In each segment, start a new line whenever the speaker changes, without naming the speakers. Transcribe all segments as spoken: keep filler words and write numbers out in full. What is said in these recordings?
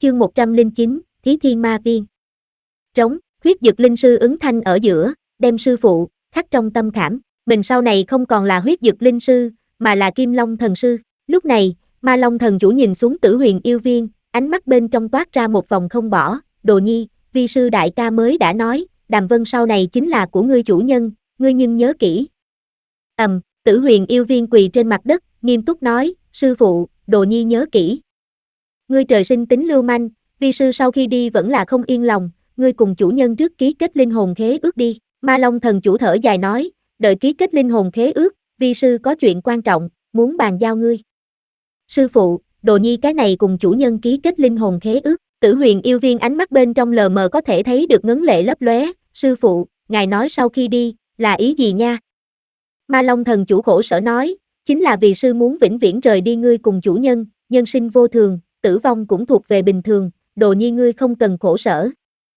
Chương một trăm lẻ chín, Thí Thiên Ma Viên. Trống, huyết dực linh sư ứng thanh ở giữa, đem sư phụ, khắc trong tâm khảm. Mình sau này không còn là huyết dực linh sư, mà là Kim Long thần sư. Lúc này, Ma Long thần chủ nhìn xuống Tử Huyền yêu viên, ánh mắt bên trong toát ra một vòng không bỏ. Đồ nhi, vi sư đại ca mới đã nói, Đàm Vân sau này chính là của ngươi chủ nhân, ngươi nhưng nhớ kỹ. Ầm, um, Tử Huyền yêu viên quỳ trên mặt đất, nghiêm túc nói, sư phụ, đồ nhi nhớ kỹ. Ngươi trời sinh tính lưu manh, vi sư sau khi đi vẫn là không yên lòng, ngươi cùng chủ nhân trước ký kết linh hồn khế ước đi. Ma Long thần chủ thở dài nói, đợi ký kết linh hồn khế ước, vi sư có chuyện quan trọng, muốn bàn giao ngươi. Sư phụ, đồ nhi cái này cùng chủ nhân ký kết linh hồn khế ước. Tử Huyền yêu viên ánh mắt bên trong lờ mờ có thể thấy được ngấn lệ lấp lóe, sư phụ, ngài nói sau khi đi, là ý gì nha? Ma Long thần chủ khổ sở nói, chính là vì sư muốn vĩnh viễn rời đi ngươi cùng chủ nhân, nhân sinh vô thường, tử vong cũng thuộc về bình thường, đồ nhi ngươi không cần khổ sở.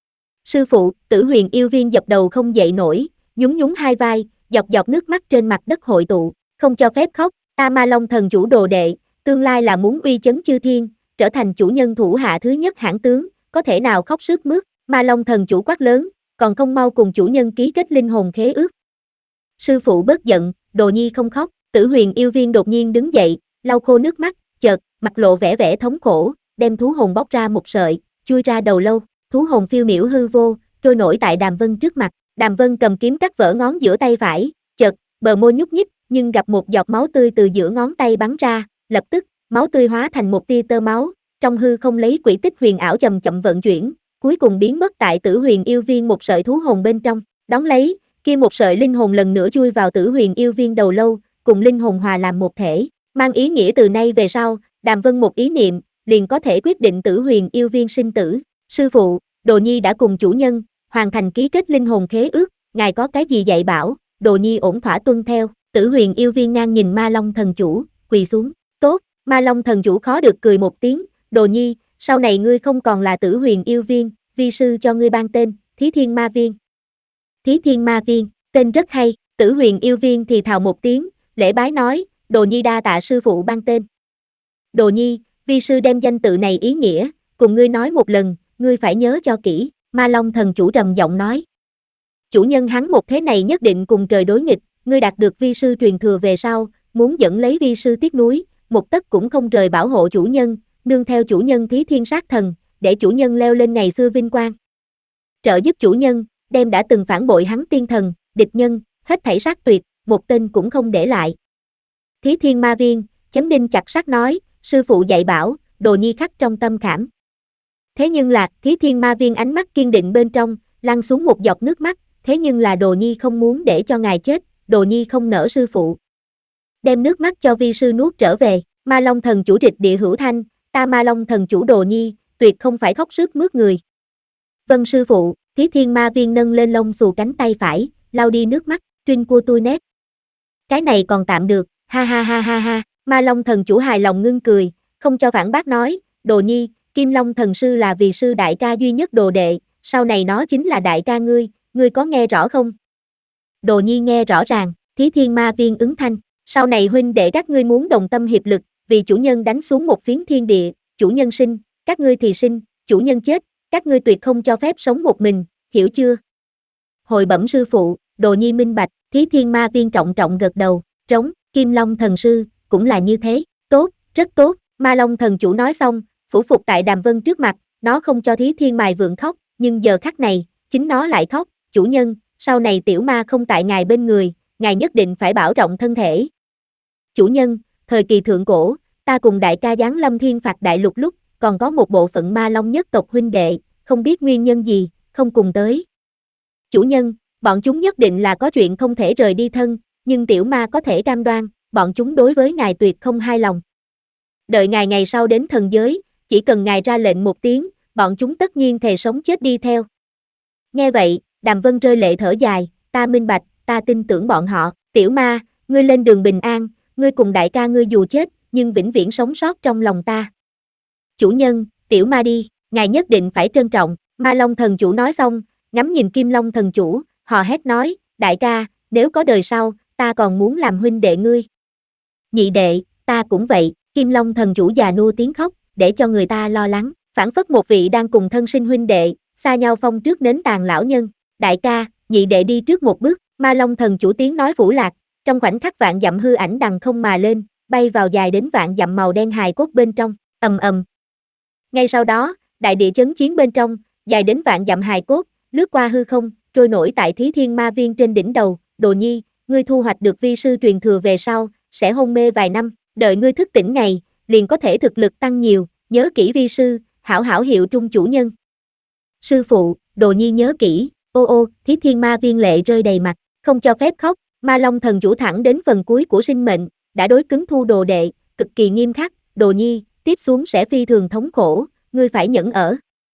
Sư phụ, Tử Huyền yêu viên dập đầu không dậy nổi, nhún nhún hai vai, dọc dọc nước mắt trên mặt đất hội tụ, không cho phép khóc, ta Ma Long thần chủ đồ đệ, tương lai là muốn uy chấn chư thiên, trở thành chủ nhân thủ hạ thứ nhất hãn tướng, có thể nào khóc sướt mướt. Ma Long thần chủ quát lớn, còn không mau cùng chủ nhân ký kết linh hồn khế ước. Sư phụ bớt giận, đồ nhi không khóc. Tử Huyền yêu viên đột nhiên đứng dậy, lau khô nước mắt, chợt, mặt lộ vẻ vẻ thống khổ, đem thú hồn bóc ra một sợi, chui ra đầu lâu, thú hồn phiêu miểu hư vô, trôi nổi tại Đàm Vân trước mặt. Đàm Vân cầm kiếm cắt vỡ ngón giữa tay phải, chợt, bờ môi nhúc nhích, nhưng gặp một giọt máu tươi từ giữa ngón tay bắn ra, lập tức, máu tươi hóa thành một tia tơ máu, trong hư không lấy quỹ tích huyền ảo chậm chậm vận chuyển, cuối cùng biến mất tại Tử Huyền yêu viên một sợi thú hồn bên trong, đón lấy, kia một sợi linh hồn lần nữa chui vào Tử Huyền yêu viên đầu lâu, cùng linh hồn hòa làm một thể, mang ý nghĩa từ nay về sau, Đàm Vân một ý niệm, liền có thể quyết định Tử Huyền yêu viên sinh tử. Sư phụ, đồ nhi đã cùng chủ nhân, hoàn thành ký kết linh hồn khế ước, ngài có cái gì dạy bảo, đồ nhi ổn thỏa tuân theo. Tử Huyền yêu viên ngang nhìn Ma Long thần chủ, quỳ xuống, tốt. Ma Long thần chủ khó được cười một tiếng, đồ nhi, sau này ngươi không còn là Tử Huyền yêu viên, vi sư cho ngươi ban tên, Thí Thiên Ma Viên. Thí Thiên Ma Viên, tên rất hay. Tử Huyền yêu viên thì thào một tiếng, lễ bái nói, đồ nhi đa tạ sư phụ ban tên. Đồ nhi, vi sư đem danh tự này ý nghĩa, cùng ngươi nói một lần, ngươi phải nhớ cho kỹ. Ma Long thần chủ trầm giọng nói. Chủ nhân hắn một thế này nhất định cùng trời đối nghịch, ngươi đạt được vi sư truyền thừa về sau, muốn dẫn lấy vi sư tiếc núi, một tấc cũng không rời bảo hộ chủ nhân, nương theo chủ nhân Thí Thiên sát thần, để chủ nhân leo lên ngày xưa vinh quang. Trợ giúp chủ nhân, đem đã từng phản bội hắn tiên thần, địch nhân, hết thảy sát tuyệt, một tên cũng không để lại. Thí Thiên Ma Viên, chém đinh chặt sắt nói, sư phụ dạy bảo, đồ nhi khắc trong tâm khảm. Thế nhưng là, Thí Thiên Ma Viên ánh mắt kiên định bên trong, lăn xuống một giọt nước mắt, thế nhưng là đồ nhi không muốn để cho ngài chết, đồ nhi không nỡ sư phụ. Đem nước mắt cho vi sư nuốt trở về. Ma Long thần chủ trịch địa hữu thanh, ta Ma Long thần chủ đồ nhi, tuyệt không phải khóc sướt mướt người. Vâng sư phụ. Thí Thiên Ma Viên nâng lên lông xù cánh tay phải, lau đi nước mắt, trinh cua tui nét. Cái này còn tạm được, ha ha ha ha ha. Ma Long thần chủ hài lòng ngưng cười, không cho phản bác nói, đồ nhi, Kim Long thần sư là vì sư đại ca duy nhất đồ đệ, sau này nó chính là đại ca ngươi, ngươi có nghe rõ không? Đồ nhi nghe rõ ràng. Thí Thiên Ma Viên ứng thanh, sau này huynh đệ các ngươi muốn đồng tâm hiệp lực, vì chủ nhân đánh xuống một phiến thiên địa, chủ nhân sinh, các ngươi thì sinh, chủ nhân chết, các ngươi tuyệt không cho phép sống một mình, hiểu chưa? Hồi bẩm sư phụ, đồ nhi minh bạch. Thí Thiên Ma Viên trọng trọng gật đầu, trống, Kim Long thần sư, cũng là như thế, tốt, rất tốt. Ma Long thần chủ nói xong, phủ phục tại Đàm Vân trước mặt, nó không cho Thí Thiên Mài Vượng khóc, nhưng giờ khắc này, chính nó lại khóc, chủ nhân, sau này tiểu ma không tại ngài bên người, ngài nhất định phải bảo trọng thân thể. Chủ nhân, thời kỳ thượng cổ, ta cùng đại ca giáng lâm thiên phạt đại lục lúc, còn có một bộ phận ma long nhất tộc huynh đệ, không biết nguyên nhân gì, không cùng tới. Chủ nhân, bọn chúng nhất định là có chuyện không thể rời đi thân, nhưng tiểu ma có thể cam đoan, bọn chúng đối với ngài tuyệt không hài lòng. Đợi ngài ngày sau đến thần giới, chỉ cần ngài ra lệnh một tiếng, bọn chúng tất nhiên thề sống chết đi theo. Nghe vậy, Đàm Vân rơi lệ thở dài, ta minh bạch, ta tin tưởng bọn họ. Tiểu ma, ngươi lên đường bình an, ngươi cùng đại ca ngươi dù chết, nhưng vĩnh viễn sống sót trong lòng ta. Chủ nhân, tiểu ma đi, ngài nhất định phải trân trọng. Ma Long thần chủ nói xong, ngắm nhìn Kim Long thần chủ, hò hét nói, đại ca, nếu có đời sau, ta còn muốn làm huynh đệ ngươi. Nhị đệ, ta cũng vậy. Kim Long thần chủ già nua tiếng khóc, để cho người ta lo lắng. Phảng phất một vị đang cùng thân sinh huynh đệ, xa nhau phong trước nến tàn lão nhân. Đại ca, nhị đệ đi trước một bước, Ma Long thần chủ tiếng nói vũ lạc, trong khoảnh khắc vạn dặm hư ảnh đằng không mà lên, bay vào dài đến vạn dặm màu đen hài cốt bên trong, ầm ầm. Ngay sau đó, đại địa chấn chiến bên trong, dài đến vạn dặm hài cốt, lướt qua hư không, trôi nổi tại Thí Thiên Ma Viên trên đỉnh đầu. Đồ nhi, ngươi thu hoạch được vi sư truyền thừa về sau, sẽ hôn mê vài năm, đợi ngươi thức tỉnh ngày, liền có thể thực lực tăng nhiều, nhớ kỹ vi sư, hảo hảo hiệu trung chủ nhân. Sư phụ, đồ nhi nhớ kỹ. Ô ô, Thí Thiên Ma Viên lệ rơi đầy mặt, không cho phép khóc. Ma Long thần chủ thẳng đến phần cuối của sinh mệnh, đã đối cứng thu đồ đệ, cực kỳ nghiêm khắc. Đồ nhi, tiếp xuống sẽ phi thường thống khổ, ngươi phải nhẫn ở.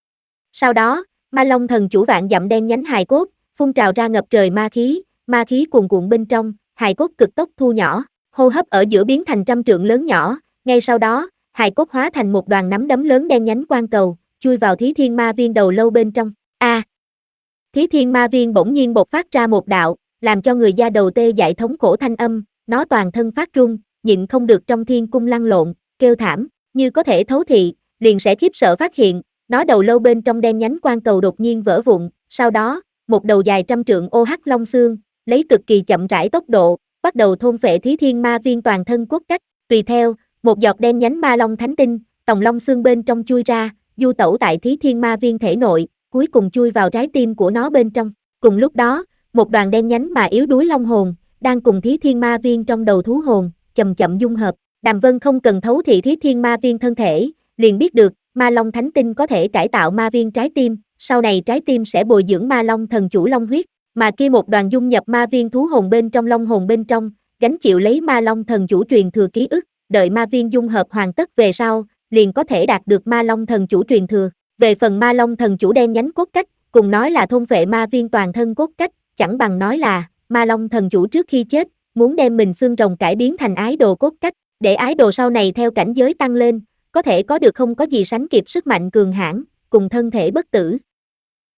Sau đó, Ma Long thần chủ vạn dặm đen nhánh hài cốt, phun trào ra ngập trời ma khí, ma khí cuồn cuộn bên trong, hài cốt cực tốc thu nhỏ, hô hấp ở giữa biến thành trăm trượng lớn nhỏ. Ngay sau đó, hài cốt hóa thành một đoàn nắm đấm lớn đen nhánh quang cầu, chui vào Thí Thiên Ma Viên đầu lâu bên trong. A! À, Thí Thiên Ma Viên bỗng nhiên bộc phát ra một đạo, làm cho người da đầu tê dại thống khổ thanh âm, nó toàn thân phát run, nhịn không được trong thiên cung lăn lộn, kêu thảm, như có thể thấu thị, liền sẽ khiếp sợ phát hiện, nó đầu lâu bên trong đen nhánh quang cầu đột nhiên vỡ vụn, sau đó, một đầu dài trăm trượng ô hắc long xương, lấy cực kỳ chậm rãi tốc độ, bắt đầu thôn phệ Thí Thiên Ma Viên toàn thân cốt cách, tùy theo, một giọt đen nhánh ma long thánh tinh, tòng long xương bên trong chui ra, du tẩu tại Thí Thiên Ma Viên thể nội, cuối cùng chui vào trái tim của nó bên trong. Cùng lúc đó, một đoàn đen nhánh mà yếu đuối long hồn, đang cùng Thí Thiên Ma Viên trong đầu thú hồn, chậm chậm dung hợp. Đàm Vân không cần thấu thị Thí Thiên Ma Viên thân thể, liền biết được, Ma Long Thánh Tinh có thể cải tạo ma viên trái tim, sau này trái tim sẽ bồi dưỡng Ma Long thần chủ long huyết, mà kia một đoàn dung nhập ma viên thú hồn bên trong long hồn bên trong, gánh chịu lấy Ma Long thần chủ truyền thừa ký ức, đợi ma viên dung hợp hoàn tất về sau, liền có thể đạt được Ma Long thần chủ truyền thừa. Về phần Ma Long thần chủ đen nhánh cốt cách, cùng nói là thôn phệ ma viên toàn thân cốt cách, chẳng bằng nói là, Ma Long thần chủ trước khi chết, muốn đem mình xương rồng cải biến thành ái đồ cốt cách, để ái đồ sau này theo cảnh giới tăng lên, có thể có được không có gì sánh kịp sức mạnh cường hãn, cùng thân thể bất tử.